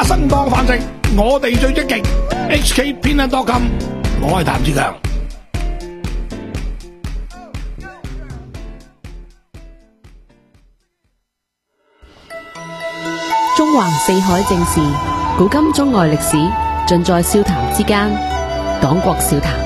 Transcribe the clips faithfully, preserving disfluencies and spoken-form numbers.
生當飯食，我哋最積極。H K 偏袒多金，我係譚志強。 中環四海正事，古今中外歷史，盡在笑談之間。講國笑談。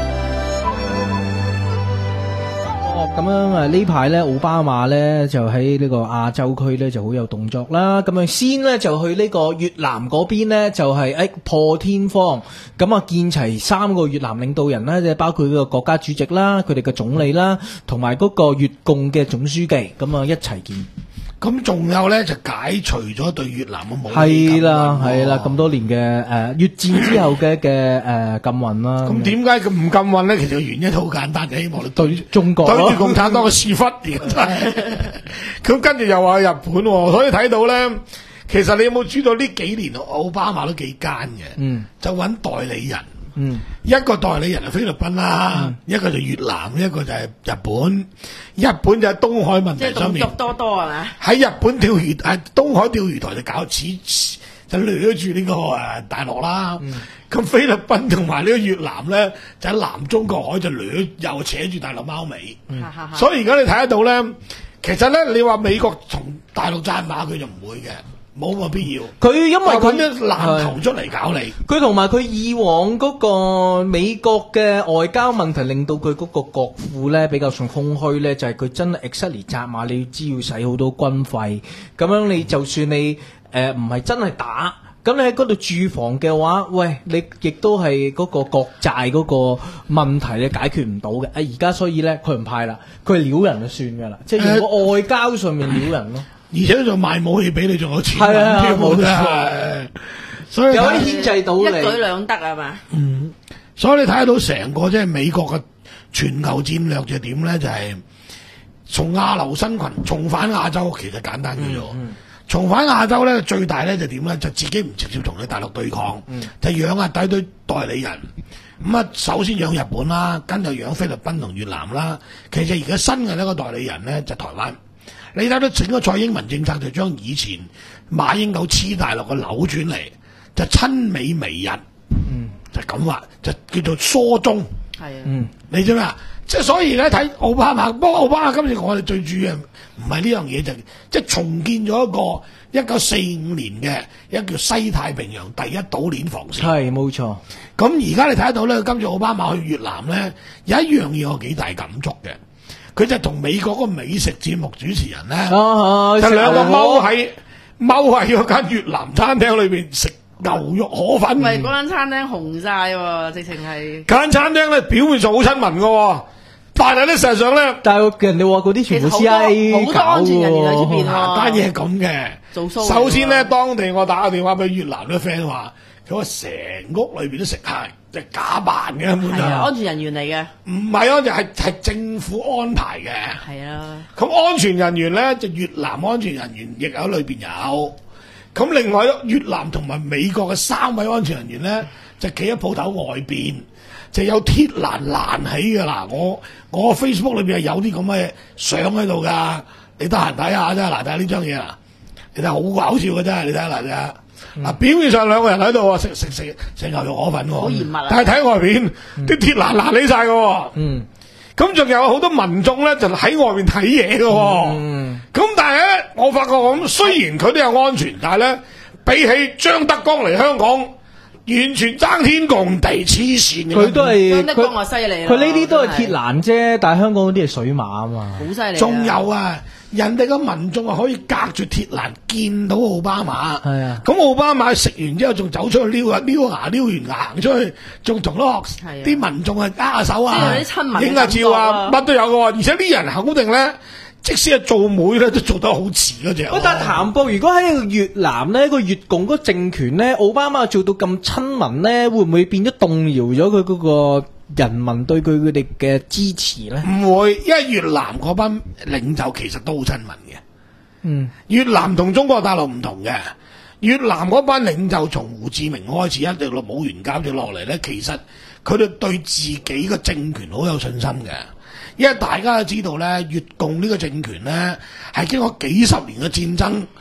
咁樣啊，呢排咧奧巴馬咧就喺呢個亞洲區咧就好有動作啦。咁樣先咧就去呢個越南嗰邊咧就係、是、誒破天荒咁啊見齊三個越南領導人啦，即係包括個國家主席啦、佢哋嘅總理啦，同埋嗰個越共嘅總書記，咁啊一齊見。 咁仲有咧就解除咗對越南嘅武器係啦係啦，咁多年嘅誒、呃、越戰之後嘅嘅誒禁運啦。 咁點解佢唔禁運咧？其實個原因好簡單，就希望你對中國對住共產黨嘅屎忽而真。咁跟住又話日本、哦，所以睇到咧，其實你有冇知道呢幾年奧巴馬都幾奸嘅？嗯，就揾代理人。嗯，一個代理人係菲律賓啦、嗯，一個就越南，一個就係日本。日本就喺東海問題上面， 即係動作多多係嘛？ 喺日本釣魚，喺東海釣魚台就搞似就掠住呢個誒大陸啦。咁、嗯、菲律賓同埋呢個越南咧，就喺南中國海就掠又扯住大陸貓尾。嗯、所以而家你睇得到咧，其實咧你話美國同大陸爭馬，佢就唔會嘅。冇個必要，佢因為佢啲爛頭出嚟搞你， 佢同埋佢以往嗰個美國嘅外交問題，令到佢嗰個國庫咧比較上空虛咧，就係、是、佢真係 exactly 紮馬，你要知要使好多軍費，咁樣你就算你誒唔係真係打，咁你喺嗰度駐防嘅話，喂，你亦都係嗰個國債嗰個問題你解決唔到嘅。啊，而家所以咧佢唔派啦，佢係撩人就算噶啦，即係用個外交上面撩人咯。 而且仲賣武器俾你，仲有錢係啊，冇錯， 所以有啲牽制到你， 一舉兩得係嘛？ 嗯，所以你睇到成個即係美國嘅全球戰略就點咧？就係、是、從亞流新群重返亞洲，其實簡單嘅啫。重返亞洲咧，最大咧就點咧？就自己唔直接同你大陸對抗，嗯、就養下底堆代理人。咁啊，首先養日本啦，跟住養菲律賓同越南啦。其實而家新嘅呢個代理人咧就是、台灣。你睇到整個蔡英文政策就將以前馬英九黐大陸嘅扭轉嚟，就親美媚日，嗯，就咁話，就叫做疏中，係啊，嗯，你知咩啊？即係所以咧睇奧巴馬，不過奧巴馬今次我哋最主要唔係呢樣嘢，就即係重建咗一個一九四五年嘅一個叫西太平洋第一島鏈防線，係冇錯。咁而家你睇得到咧，今次奧巴馬去越南咧，有一樣嘢我幾大感觸嘅。佢就同美國嗰個美食節目主持人咧、啊，就兩個踎喺踎喺嗰間越南餐廳裏邊食牛肉河粉。 唔係嗰間餐廳紅晒喎，直情係。 間餐廳咧表面上好親民嘅，但係咧實際上咧，但係人哋話嗰啲全部 C I A 好多安全人員喺出邊喎。 單嘢係咁嘅。做首先咧，當地我打個電話俾越南啲 friend 話，佢話成屋裏邊都食客。就係、假扮嘅，係啊，安全人員嚟嘅， 唔係安全係係政府安排嘅， 係啊。咁安全人員咧，就越南安全人員亦喺裏邊有。咁另外越南同埋美國嘅三位安全人員咧，就企喺鋪頭外邊，就有鐵欄攔起㗎啦。我我 Facebook 裏邊係有啲咁嘅相喺度㗎，你得閒睇下啫。嗱，睇下呢張嘢啊，你睇好搞笑嘅真係，你睇下嗱啫。嗱、嗯，表面上兩個人喺度食食食食牛肉河粉喎，好嚴密啊！但係睇外邊啲鐵欄攔起晒嘅，嗯，咁仲有好多民眾咧就喺外面睇嘢嘅，嗯，咁但係咧，我發覺咁雖然佢都有安全，但係咧比起張德江嚟香港，完全爭天共地，黐線嘅。佢都係張德江話犀利， 佢呢啲都係鐵欄啫，但係香港嗰啲係水馬啊嘛， 好犀利。 仲有啊！人哋嘅民眾啊，可以隔住鐵欄見到奧巴馬。係啊，咁奧巴馬食完之後，仲走出去撩啊撩牙，撩完牙行出去，仲同啲啲民眾啊握下手啊，影下照啊，乜都有嘅。而且啲人肯定咧，即使係做媒咧，都做得好似嗰隻。 但係譚博，如果喺越南呢個越共嗰個政權咧，奧巴馬做到咁親民咧，會唔會變咗動搖咗佢嗰個人民對佢佢哋嘅支持咧？ 唔會，因為越南嗰班領袖其實都好親民嘅。嗯，越南同中國大陸唔同嘅，越南嗰班領袖從胡志明開始一直落冇完交咗落嚟咧，其實佢哋對自己嘅政權好有信心嘅。因為大家都知道咧，越共呢個政權咧係經過幾十年嘅戰爭，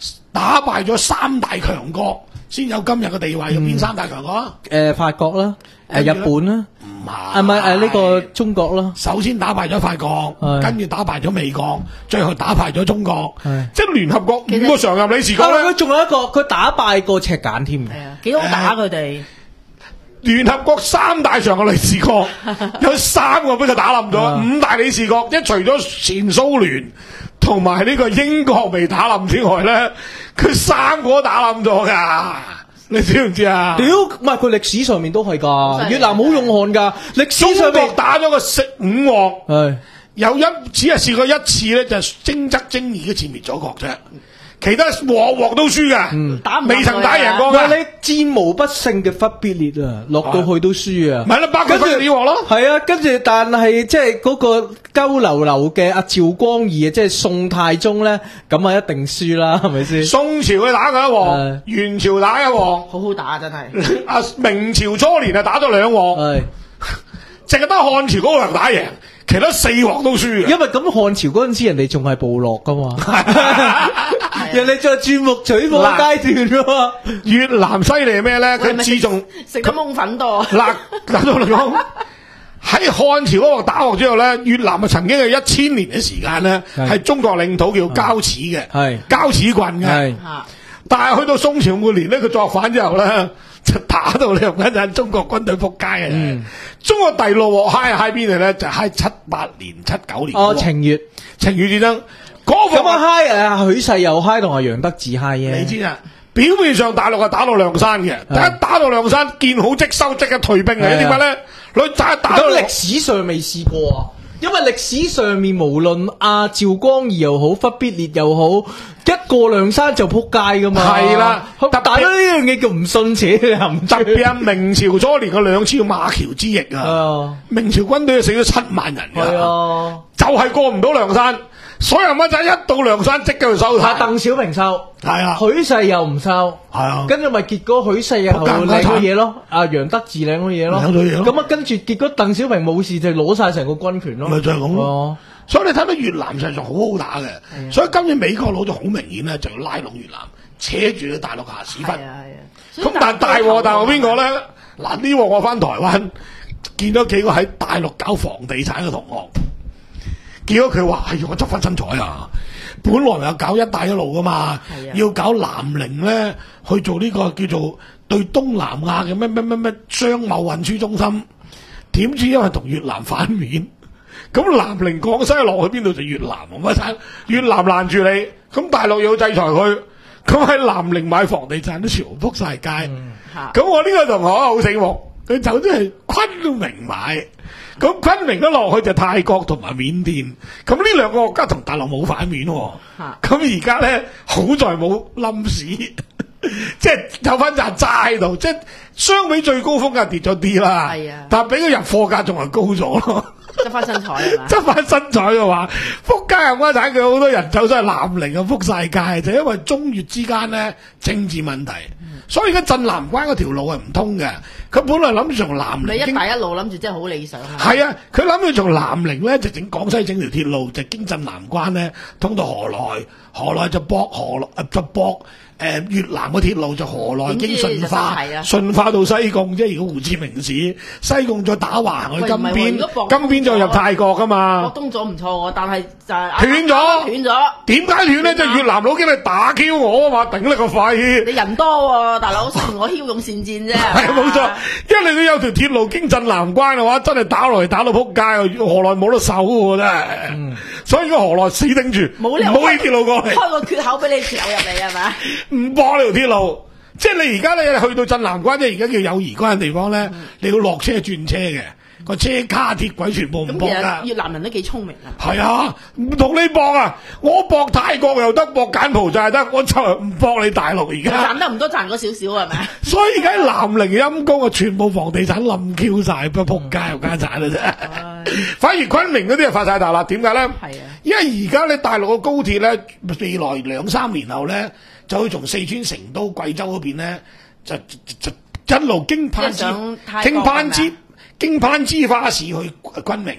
打敗咗三大強國，先有今日嘅地位。有邊三大強國啊？ 誒法國啦，誒日本啦， 唔係， 啊唔係誒呢個中國啦。 首先打敗咗法國， 係跟住打敗咗美國，最後打敗咗中國係。 即係聯合國五個常任理事國咧啊佢，仲有一個，佢打敗過赤柬添嘅。 係啊，幾好打佢哋。 聯合國三大常任理事國有三個俾佢打冧咗， 啊五大理事國，即係除咗前蘇聯同埋呢個英國未打冧之外咧，佢三個都打冧咗㗎。你知唔知啊？ 屌，唔係佢歷史上面都係㗎， 犀利越南好勇悍㗎，歷史中國上面打咗個食五鑊， 係有一只係試過一次咧，就係征則征爾嘅前滅咗國啫，其他鑊鑊都輸㗎， 打唔未曾打贏過唔係㗎。 你戰無不勝嘅忽必烈啊，落到去都輸啊。 咪啦，包括分子鑊咯。 係啊，跟住但係即係嗰個鳩流流嘅阿趙光義啊，即係宋太宗咧，咁啊一定輸啦，係咪先？ 宋朝佢打過一鑊係， 元朝打一鑊， 好好打真係。 啊明朝初年啊打咗兩鑊， 係， 淨係得漢朝嗰個打贏，其他四鑊都輸嘅。 因為咁漢朝嗰陣時人哋仲係部落噶嘛，人哋仲係鑽木取火階段噶嘛。 越南犀利係咩咧？ 我係咪佢自從食得檬粉多。 嗱，嗱到嚟講喺漢朝嗰個打鑊之後咧，越南啊曾經係一千年嘅時間咧， 係係中國領土叫交趾嘅， 係交趾郡嘅。 係嚇但係去到宋朝末年咧，佢作反之後咧，就打到你唔緊陣中國軍隊撲街嘅。 嗯中國第六鑊嗨嗨邊嚟咧？就嗨七八年、七九年嗰鑊。 哦，情月情願戰爭嗰咁啊鑊， 嗨啊，許世友嗨同阿楊德志嗨啫。 你知啊？表面上大陸係打到梁山嘅，但一打到梁山見好即收，即刻退兵嚟。 係啊點解咧？佢打打到咁歷史上未試過啊，因為歷史上面無論阿趙光義又好，忽必烈又好，一過梁山就撲街噶嘛。 係啦特打咗呢樣嘢叫唔信邪，你唔特別係明朝初年嘅兩次馬橋之役啊！ 啊， 明朝軍隊死咗七萬人係㗎， 啊。 就係過唔到梁山。所有乜仔一到梁山即刻去收阿塔。 鄧小平收， 係啊許世友唔收， 係啊跟住咪結果許世友仆街領咗嘢咯，阿楊德志領咗嘢咯， 領咗嘢咯咁啊跟住結果鄧小平冇事就攞晒成個軍權咯， 咪就係咁咯哦所以你睇到越南實際上好好打嘅，所以今年美國佬就好明顯咧，就要拉攏越南，扯住你大陸下屎忽。 係啊係啊。所以咁但係大鑊大鑊邊個咧？嗱呢鑊我翻台灣見咗幾個喺大陸搞房地產嘅同學，見到佢話：哎呀，我執翻身彩啊！本來又搞一帶一路噶嘛係啊， 要搞南寧咧去做呢個叫做對東南亞嘅咩咩咩咩商貿運輸中心，點知因為同越南反面，咁南寧廣西落去邊度就越南啊嘛，產越南攔住你，咁大陸要制裁佢，咁喺南寧買房地產都全部撲晒街。 嚇咁我呢個同學好醒目，佢走咗係昆明買，咁昆明都落去就泰國同埋緬甸，咁呢兩個國家同大陸冇反面喎。 嚇咁而家咧好在冇冧市，即係有翻扎債喺度，即係相比最高峰價跌咗啲啦。 係啊但係俾佢入貨價仲係高咗咯。 執翻身彩係嘛？ 執翻身彩嘅話，撲街冚家產佢好多人走咗去南寧啊，撲晒街，就因為中越之間咧政治問題，所以而家鎮南關嗰條路係唔通嘅。佢本來諗住從南你寧經一帶一路諗住真係好理想啊！ 係啊，佢諗住從南寧咧就整廣西整條鐵路，就經鎮南關咧通到河內，河內就駁河內呃就駁。誒、越南嘅鐵路就河內經順化， 點知就係啊順化到西貢，即係如果胡志明市，西貢再打橫去金喂唔係喎邊如果， 金邊再入泰國噶嘛。 國東咗唔錯喎，但係就係斷咗斷咗。 點解斷咧？即係越南佬經你打 Q 我啊嘛，頂你個肺！ 你人多喎，大佬，雖然我驍勇善戰啫。 係冇錯，因為你都有條鐵路經鎮南關嘅話，真係打落嚟打到撲街，河內冇得守喎真係。所以個河內死頂住， 冇理由唔好起鐵路過嚟， 開個缺口俾你流入嚟係咪？ 唔駁呢條鐵路。即係你而家咧去到鎮南關，即係而家叫友誼關嘅地方咧，你要落車轉車嘅，個車卡鐵軌全部唔咁其駁㗎實。越南人都幾聰明啊！ 係啊，唔同你駁啊！我駁泰國又得，駁柬埔寨又得，我就係唔駁你大陸而家。 賺得唔多，賺嗰少少係咪？ 所以而家喺南寧陰公啊，全部房地產冧 Q 晒，不仆街又家產啦啫。反而昆明嗰啲啊發晒達啦，點解咧？ 係啊， 因為而家咧大陸嘅高鐵咧，未來兩三年後咧，就會從四川成都、貴州嗰邊咧，就就就一路經攀枝即係上泰國經攀枝係咪經攀枝花市去昆明。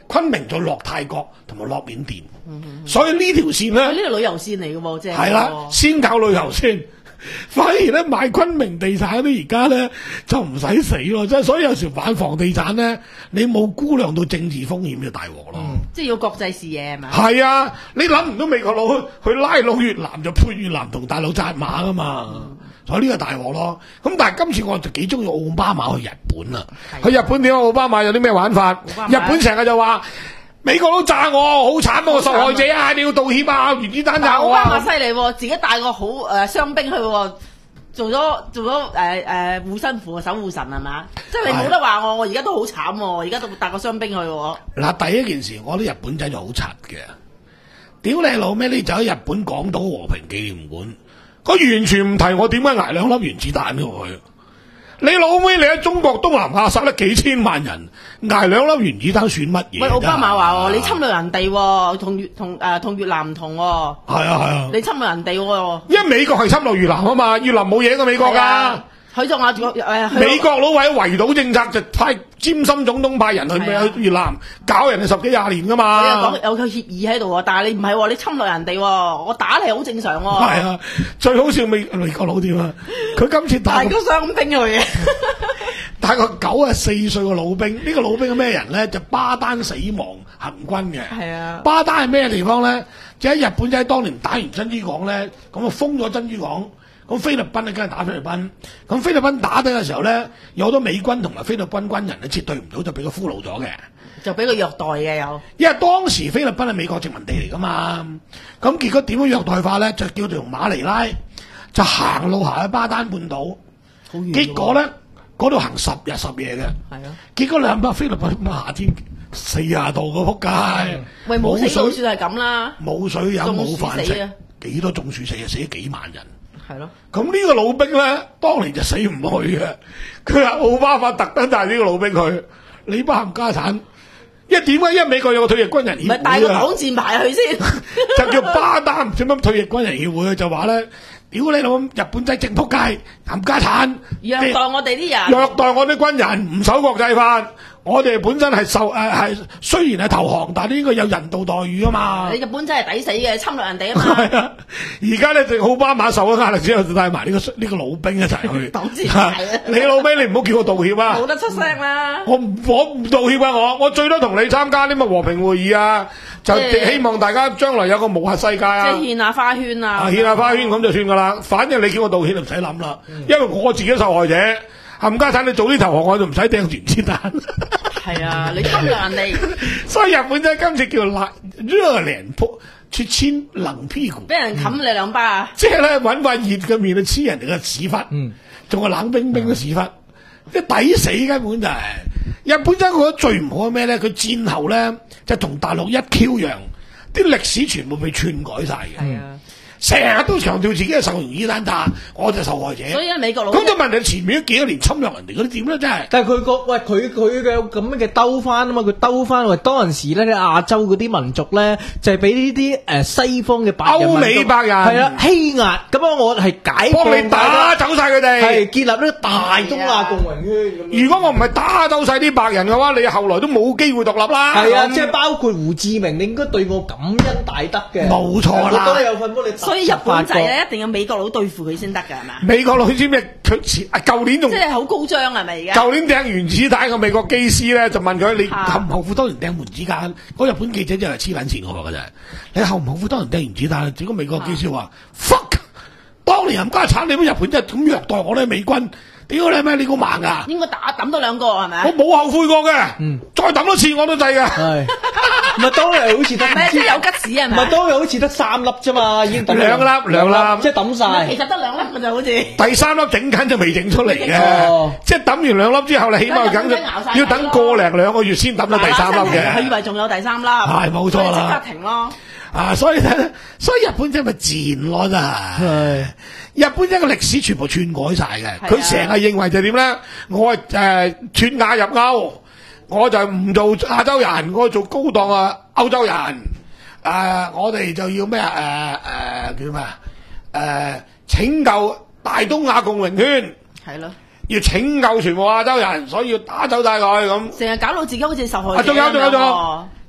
昆明就落泰國同埋落緬甸，所以呢條線咧呢個旅遊線嚟嘅喎，即係係啦，先搞旅遊先。反而咧買昆明地產咧，而家咧就唔使死咯，即係所以有時玩房地產咧，你冇估量到政治風險就大鑊咯。 即係要國際視野係咪？ 係啊，你諗唔到美國佬去拉攏越南就配越南同大陸紮馬噶嘛，嗯、所以呢個大鑊咯。咁但係今次我就幾中意奧巴馬去日本啊，去日本點解奧巴馬有啲咩玩法？日本成日就話。美國佬炸我，好慘啊！我受害者啊，你要道歉啊！原子彈炸我啊！ 奧巴馬犀利喎，自己帶個好誒傷兵去喎，做咗做咗誒誒護身符守護神係嘛？即係你冇得話我，我而家都好慘喎，而家都帶個傷兵去喎。 嗱，第一件事，我覺得日本仔就好柒嘅，屌你老咩？你就喺日本港島和平紀念館，佢完全唔提我點解捱兩粒原子彈俾我去。你老妹，你喺中國東南亞殺得幾千萬人，捱兩粒原子彈算乜嘢？ 喂，奧巴馬話喎，你侵略人哋喎，同越同誒同越南唔同喎。係啊係啊， 你侵略人哋喎。 因為美國係侵略越南啊嘛，越南冇嘢過美國㗎。 佢就話誒， 美國佬為咗圍堵政策，就派詹森總統派人去去越南搞人哋十幾廿年㗎嘛。 你又講有個協議喺度喎，但係你唔係喎，你侵略人哋喎，我打你係好正常喎。 係啊，最好笑美美國佬點啊？佢今次帶個傷兵去嘅， 帶個九啊四歲個老兵，呢、這個老兵係咩人咧？就巴丹死亡行軍嘅。 係啊， 巴丹係咩地方咧？就喺日本仔當年打完珍珠港咧，咁啊封咗珍珠港。咁菲律賓咧，梗係打菲律賓。咁菲律賓打低嘅時候咧，有好多美軍同埋菲律賓軍人咧撤退唔到，就俾佢俘虜咗嘅， 就俾佢虐待嘅有。因為當時菲律賓係美國殖民地嚟噶嘛，咁結果點樣虐待法咧？就叫做馬尼拉，就行路行去巴丹半島，好遠。結果咧，嗰度行十日十夜嘅。係啊。結果兩班菲律賓夏天四十度個仆街。 喂，冇死老鼠係咁啦。冇水飲冇飯食，幾多中暑死啊？死咗幾萬人。 係咯， 咁呢個老兵咧，當年就死唔去嘅。佢話奧巴馬特登帶呢個老兵去，你班冚家產，因為點解？因為美國有個退役軍人協會啊， 唔係帶個擋箭牌去先， 就叫巴丹點樣退役軍人協會就話咧，屌你老日本仔正仆街，冚家產， 虐待我哋啲人， 虐待我啲軍人，唔守國際法。我哋本身係受誒係雖然係投降，但係呢個有人道待遇啊嘛。 你日本真係抵死嘅，侵略人哋啊嘛。 係啊，而家咧就奧巴馬受咗壓力之後，就帶埋呢個呢、呢個老兵一齊去。擋箭牌啊！你老兵，你唔好叫我道歉啊！ 冇得出聲啦！ 我唔我唔道歉啊！我我最多同你參加啲乜和平會議啊，就希望大家將來有個無核世界啊！ 即係獻下花圈啊！ 獻下花圈咁就算噶啦，反正你叫我道歉就唔使諗啦，因為我自己受害者。冚家產，你早啲投降，我就唔使掟原子彈。 係啊，你侵略人哋。 所以日本仔今次叫辣熱臉撲去親冷屁股， 俾人冚你兩巴啊！ 即係咧揾塊熱嘅面去黐人哋嘅屎忽，仲係冷冰冰嘅屎忽，即係抵死根本就係、是。日本仔我覺得最唔好係咩咧？佢戰後咧就同大陸一 Q 樣，啲歷史全部被篡改晒嘅。係啊。成日都強調自己係受原子彈炸，我就受害者。 所以喺美國佬咁就問你前面都幾多年侵略人哋嗰啲點咧？真係。 但係佢個喂佢佢嘅咁嘅兜翻啊嘛，佢兜翻喂當陣時咧，啲亞洲嗰啲民族咧就係俾呢啲誒西方嘅白人歐美白人係啦欺壓，咁樣我係解幫你打走晒佢哋， 係建立呢個大東亞共榮圈。 如果我唔係打走晒啲白人嘅話，你後來都冇機會獨立啦。 係啊，即係包括胡志明，你應該對我感恩大德嘅。 冇錯啦， 我都有份幫你。 所以日本仔咧一定要美國佬對付佢先得㗎，係嘛？ 美國佬知咩？佢前啊舊年仲即係好高張係咪而家？ 舊年掟原子彈個美國機師咧就問佢：你後唔後悔當年掟原子彈？嗰日本記者真係黐撚線我話㗎啫！你後唔後悔當年掟原子彈？結果美國機師話：fuck！當年冚家產，你乜日本真係咁虐待我哋美軍？屌你咩？你估盲㗎？ 應該打抌多兩個係咪？ 我冇後悔過嘅，嗯，再抌多次我都制㗎。 係，唔係當日好似得咩？即係有吉子係咪？ 唔係當日好似得三粒啫嘛，已經抌兩粒兩粒， 即係抌晒。 其實得兩粒嘅就好似。 第三粒整緊就未整出嚟嘅，即係抌完兩粒之後，你起碼梗要等個零兩個月先抌到第三粒嘅。 佢以為仲有第三粒， 係冇錯啦， 即刻停咯。 啊，所以咧，所以日本真係咪賤咯真係。日本一個歷史全部篡改晒嘅，佢成日認為就點咧？我誒脫亞入歐，我就唔做亞洲人，我做高檔啊歐洲人。誒、呃，我哋就要咩啊？誒誒叫咩啊？誒、呃、拯救大東亞共榮圈，係咯，要拯救全部亞洲人，所以要打走晒佢咁。 成日搞到自己好似受害者。 仲有仲有仲有，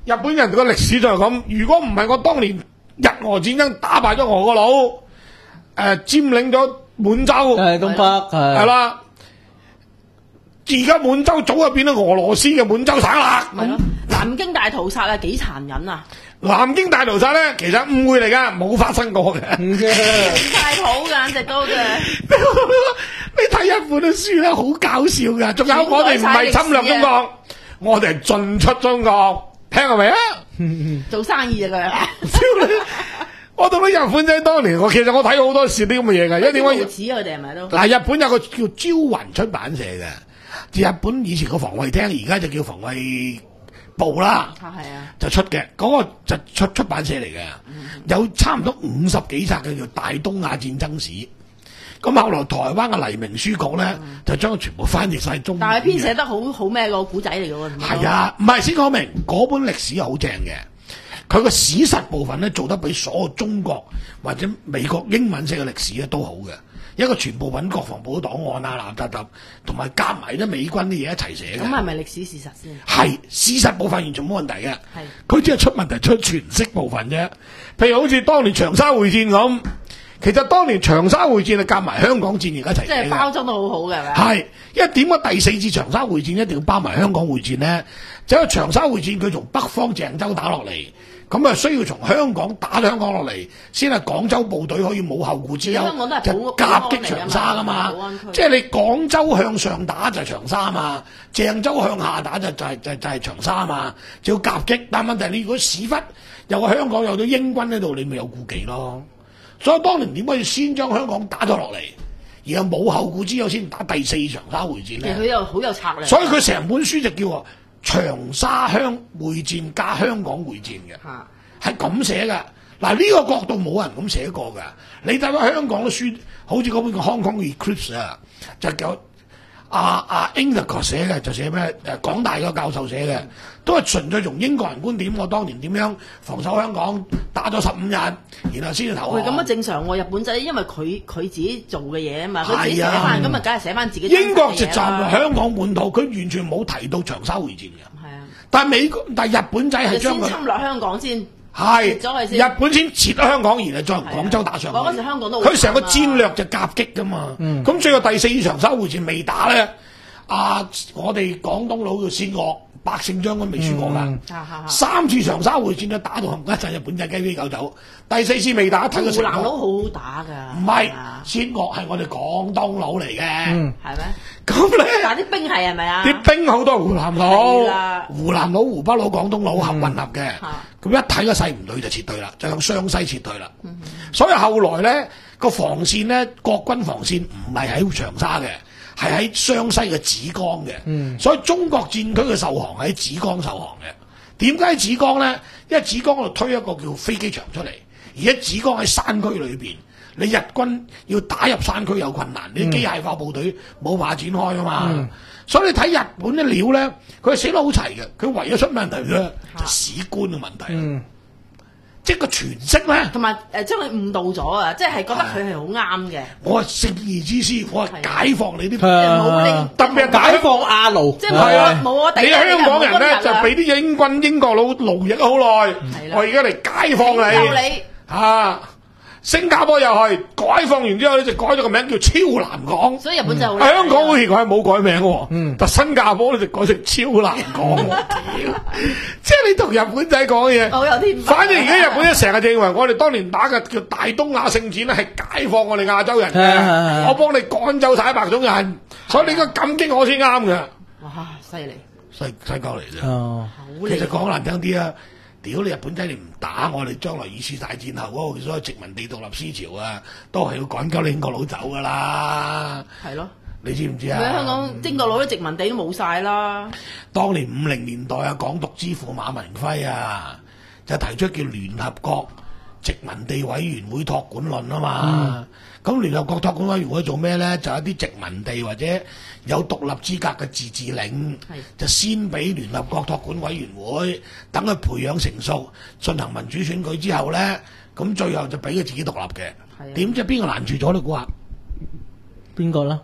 日本人個歷史就係咁。如果唔係我當年日俄戰爭打敗咗俄國佬，誒、呃、佔領咗滿洲， 係東北係係啦。而家滿洲早就變咗俄羅斯嘅滿洲省啦。 係咯，南京大屠殺啊，幾殘忍啊！ 南京大屠殺咧，其實誤會嚟噶，冇發生過嘅。 太好簡直都嘅。 你睇日本嘅書咧，好搞笑噶。仲有我哋唔係侵略中國，我哋係進出中國，聽過未啊？ 做生意啊佢。我到咗日本仔當年，我其實我睇過好多時啲咁嘅嘢嘅，因為點解？ 似佢哋係咪都？ 嗱，日本有個叫朝雲出版社嘅。日本以前個防衛廳，而家就叫防衛部啦， 啊係啊， 就出嘅嗰、那個就出出版社嚟嘅，嗯、有差唔多五十幾冊嘅叫《大東亞戰爭史》。咁後來台灣嘅黎明書局咧，嗯、就將佢全部翻譯晒中文。 但係編寫得好好咩個古仔嚟嘅喎？ 係啊，唔係先講明嗰本歷史好正嘅，佢個史實部分咧做得比所有中國或者美國英文式嘅歷史咧都好嘅。一個全部揾國防部檔案啊、嗱嗱嗱，同埋夾埋啲美軍啲嘢一齊寫嘅。咁係咪歷史事實先？ 係事實部分完全冇問題嘅。 係佢只係出問題出詮釋部分啫。譬如好似當年長沙會戰咁，其實當年長沙會戰係夾埋香港戰役一齊寫嘅。 即係包裝得好好嘅，係咪？ 係，因為點解第四次長沙會戰一定要包埋香港會戰呢？就因為長沙會戰佢從北方鄭州打落嚟。咁啊，需要從香港打香港落嚟，先係廣州部隊可以冇後顧之憂，就夾擊長沙噶嘛。即係你廣州向上打就係長沙嘛，鄭州向下打就就係就就係長沙嘛，就要夾擊。但問題你如果屎忽有個香港有咗英軍喺度，你咪有顧忌咯。所以當年點解要先將香港打咗落嚟，然後冇後顧之憂先打第四長沙會戰咧？ 佢又好有策略。 所以佢成本書就叫長沙香會戰加香港會戰嘅，係咁寫㗎。嗱，呢個角度冇人咁寫過㗎。你睇翻香港嘅書，好似嗰本個《Hong Kong Eclipse》啊，就叫阿阿 Endacott 寫嘅，就寫咩誒港大個教授寫嘅，都係純粹從英國人觀點，我當年點樣防守香港，打咗十五日，然後先至投降。 喂，咁啊正常喎，日本仔因為佢佢自己做嘅嘢啊嘛，佢自己寫翻，咁啊梗係寫翻自己。英國就站喺香港本土，佢完全冇提到長沙會戰嘅。 係啊，但係美國，但係日本仔係將佢先侵略香港先。 係，日本先撤咗香港，然後再廣州打上去。 嗰時香港都佢成個戰略就夾擊噶嘛。咁、嗯、最後第四場沙會戰未打咧，啊，我哋廣東佬叫薛岳，百勝將軍未輸過㗎。嗯、三次長沙會戰都打到冚家陣日本仔雞飛狗走。第四次未打，睇個成果。湖南佬好好打㗎。唔係，薛岳係我哋廣東佬嚟嘅。嗯，係咩？咁咧， 但啲兵係係咪啊？ 啲兵好多湖南佬，湖南佬、湖北佬、廣東佬合混合嘅。咁、嗯、一睇個勢唔對就撤退啦，就向湘西撤退啦。嗯、所以後來咧個防線咧，國軍防線唔係喺長沙嘅，係喺湘西嘅芷江嘅。嗯、所以中國戰區嘅受降喺芷江受降嘅。點解喺芷江咧？因為芷江嗰度推一個叫飛機場出嚟，而家芷江喺山區裏邊。你日軍要打入山區有困難，你機械化部隊冇辦法展開噶嘛，嗯、所以你睇日本啲料咧，佢寫得好齊嘅，佢唯一出問題咧就史官嘅問題，嗯、即係個詮釋咧， 同埋誒將佢誤導咗啊！即係覺得佢係好啱嘅。 我係正義之師，我係解放你啲， 啊、 特別係解放阿奴， 即係冇啊冇啊！ 你香港人咧就俾啲英軍英國佬奴役咗好耐，我而家嚟解放你，你啊！新加坡又係解放完之後咧，就改咗個名叫超南港。所以日本就好。香港好似佢係冇改名喎，嗯、但新加坡咧就改成超南港。即係你同日本仔講嘢，好有天分。反正而家日本仔成日就認為我哋當年打嘅叫大東亞聖戰咧係解放我哋亞洲人嘅，我幫你趕走晒白種人，所以你應該感激我先啱嘅。 哇，犀利！ 犀犀鳩嚟啫。哦，其實講難聽啲啊。屌你日本仔你唔打我哋，將來二次大戰後嗰個所謂殖民地獨立思潮啊，都係要趕鳩你英國佬走噶啦。係咯，你知唔知啊？香港英國佬啲殖民地都冇晒啦。當年五零年代啊，港獨之父馬文輝啊，就提出叫聯合國殖民地委員會託管論啊嘛。咁、嗯、聯合國託管委員會做咩咧？就一啲殖民地或者有獨立資格嘅自治領，就先俾聯合國託管委員會，等佢培養成熟，進行民主選舉之後咧，咁最後就俾佢自己獨立嘅。點知邊個攔住咗你估下？ 邊個啦？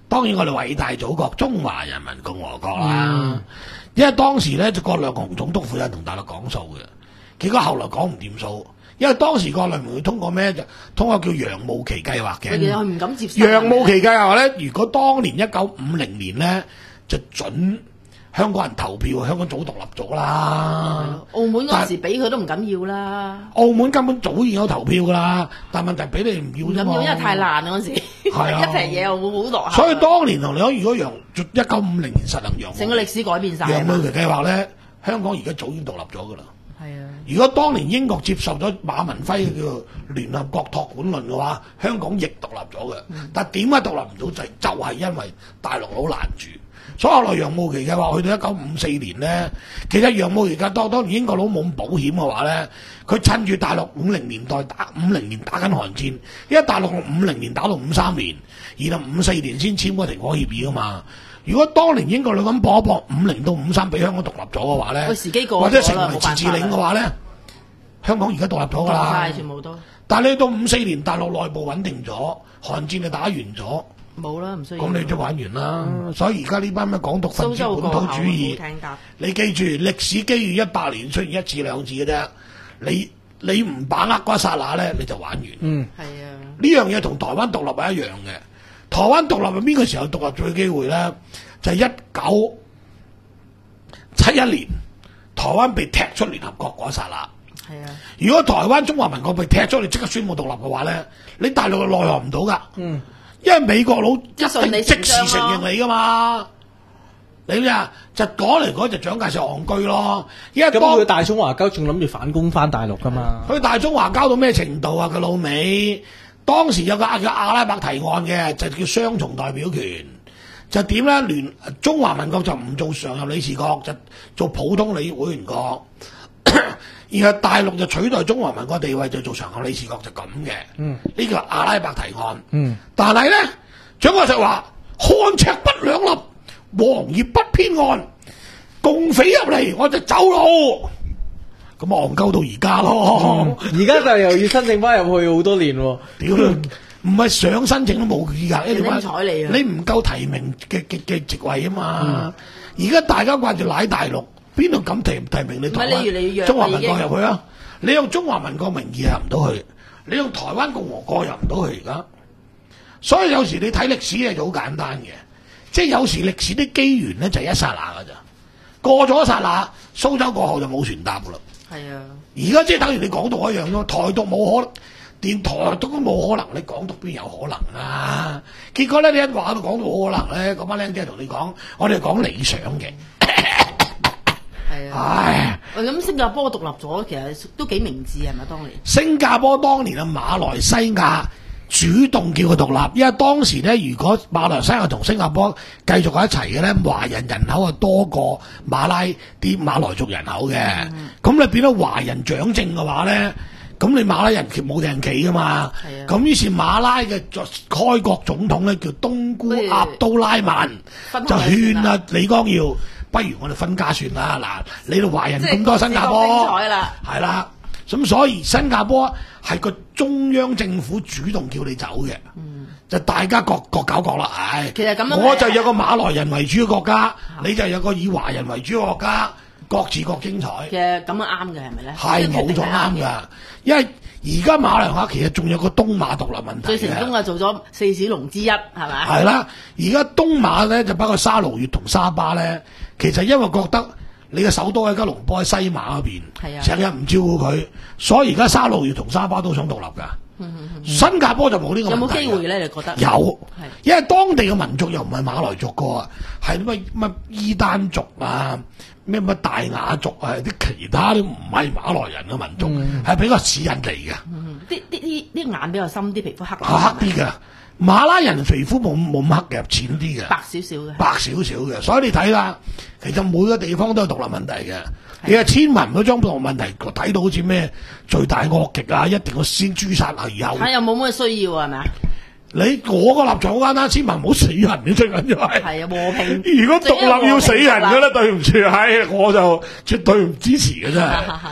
當然我哋偉大祖國中華人民共和國啦。嗯、因為當時咧就葛量洪總督負責同大陸講數嘅，結果後來講唔掂數。因為當時葛量洪通過咩就通過叫楊慕琦計劃嘅。 佢唔敢接受。 楊慕琦計劃咧，如果當年一九五零年咧就準香港人投票，香港早獨立咗啦。 澳門嗰時俾佢都唔敢要啦。 澳門根本早已有投票噶啦，但問題俾你唔要啫嘛。 唔敢要，因為太爛啦嗰時。係啊，一平嘢又會好落後。 所以當年同你講，如果楊一九五零年實行楊， 成個歷史改變晒。 楊慕琦計劃咧，香港而家早已經獨立咗噶啦。 係啊！ 如果當年英國接受咗馬文輝嘅叫做聯合國託管論嘅話，香港亦獨立咗嘅。嗯、但點解獨立唔到就係就係因為大陸佬攔住。所以後來楊慕琦計劃去到一九五四年咧，其實楊慕琦計當當年英國佬冇咁保險嘅話咧，佢趁住大陸五零年代打五零年打緊韓戰，因為大陸五零年打到五三年，然後五四年先簽個停火協議噶嘛。如果當年英國佬咁搏一搏五零到五三俾香港獨立咗嘅話咧，或者成為自治領嘅話咧，香港而家獨立咗噶啦， 全部都。 但係你到五四年大陸內部穩定咗，韓戰就打完咗， 冇啦，唔需要。 咁你都玩完啦。嗯、所以而家呢班咩港獨分子、本土主義，你記住歷史機遇一百年出現一次兩次嘅啫。你你唔把握嗰一剎那咧，你就玩完。 嗯， 係啊。 呢樣嘢同台灣獨立係一樣嘅。台灣獨立係邊個時候獨立最機會咧？就係一九七一年，台灣被踢出聯合國嗰一剎那。 係啊！ 如果台灣中華民國被踢出，你即刻宣布獨立嘅話咧，你大陸就奈何唔到噶。嗯，因為美國佬一定即時承認你噶嘛。你啊，就講嚟講就蔣介石戇居咯。因為咁佢大中華交仲諗住反攻翻大陸噶嘛？ 佢大中華交到咩程度啊？佢老味。當時有個叫阿拉伯提案嘅，就叫雙重代表權，就點咧？聯中華民國就唔做常任理事國，就做普通理會員國，然後大陸就取代中華民國地位，就做常任理事國，就咁嘅。嗯，呢個阿拉伯提案。嗯，但係咧，蔣介石話漢赤不兩立，黃葉不偏岸，共匪入嚟我就走咯。咁戇鳩到而家咯， 而家、嗯、就又要申請翻入去好多年喎。 屌，唔係想申請都冇資格， 你唔睬你啊！ 你唔夠提名嘅嘅嘅職位啊嘛。而家、嗯、大家掛住奶大陸，邊度敢提提名你台灣中華民國入去啊？你用中華民國名義入唔到去，你用台灣共和國入唔到去而家。所以有時你睇歷史係好簡單嘅，即係有時歷史啲機緣咧就係一剎那噶咋，過咗一剎那，蘇州過後就冇船搭噶啦。 係啊！ 而家即係等於你港獨一樣咯，台獨冇可能，連台獨都冇可能，你港獨邊有可能啊？結果咧，你一話到港獨冇可能咧，嗰班僆仔同你講，我哋講理想嘅。 係啊！唉，咁新加坡獨立咗，其實都幾明智係咪？當年新加坡當年啊，馬來西亞主動叫佢獨立，因為當時咧，如果馬來西亞同新加坡繼續喺一齊嘅咧，華人人口啊多過馬拉啲馬來族人口嘅，咁、嗯、你變咗華人掌政嘅話咧，咁你馬拉人冇定企噶嘛，咁、啊、於是馬拉嘅開國總統咧叫東姑阿都拉曼，就勸啊李光耀，不如我哋分家算啦，嗱，你哋華人咁多新加坡，係啦。咁所以新加坡係個中央政府主動叫你走嘅，嗯、就大家各各搞各啦。唉， 其實咁樣我就有個馬來人為主嘅國家，嗯、你就有個以華人為主嘅國家，各自各精彩。 其實咁樣啱嘅係咪咧？ 係冇錯啱㗎，因為而家馬來亞其實仲有個東馬獨立問題。 最成功嘅做咗四小龍之一係咪？ 係啦，而家東馬咧就包括沙勞越同沙巴咧，其實因為覺得。你嘅首都喺吉隆坡喺西馬嗰邊，成日唔照顧佢，所以而家沙勞越同沙巴都想獨立㗎。嗯嗯嗯、新加坡就冇呢個問題。有冇機會咧？你覺得？有，因為當地嘅民族又唔係馬來族個啊，係乜乜伊丹族啊，咩乜大雅族啊，啲其他啲唔係馬來人嘅民族，係、嗯、比較似印尼嘅。 啲啲啲啲眼比較深啲，皮膚黑。 黑啲㗎。馬拉人皮膚冇冇咁黑嘅，淺啲嘅， 白少少嘅， 白少少嘅，所以你睇啦，其實每個地方都有獨立問題嘅。的你話千文嗰張獨立問題，睇到好似咩罪大惡極啊，一定要先誅殺後後。睇又冇乜需要係咪啊？ 你我個立場好簡單，千文唔好死人嘅最緊要係。 係啊，和平。 如果獨立要死人嘅咧，對唔住，係我就絕對唔支持嘅真係。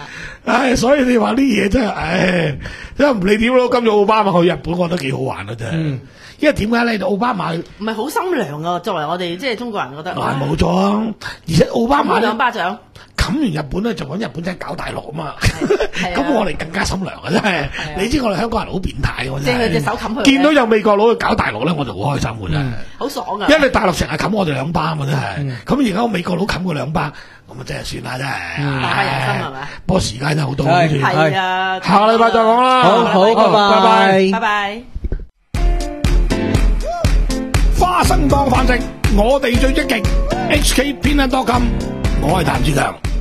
唉，所以你話呢嘢真係，唉，真係唔理點咯。今次奧巴馬去日本，我覺得幾好玩啊，真係。 嗯因為點解咧？奧巴馬唔係好心涼啊！作為我哋即係中國人覺得， 嗱冇錯啊，而且奧巴馬打咧兩巴掌， 冚完日本咧，就揾日本仔搞大陸啊嘛。 係啊咁我哋更加心涼啊！真係，你知我哋香港人好變態嘅， 即係佢隻手冚佢， 見到有美國佬去搞大陸咧，我就好開心嘅真係。 好爽啊！ 因為你大陸成日冚我哋兩巴啊嘛，真係。咁而家我美國佬冚佢兩巴，咁啊真係算啦，真係。 大快人心係咪？ 不過時間真係好多， 係好似係啊， 下個禮拜再講啦。 好好，拜拜， 拜拜。 花生當飯食，我哋最積極。H K 偏袒多金，我係譚志強。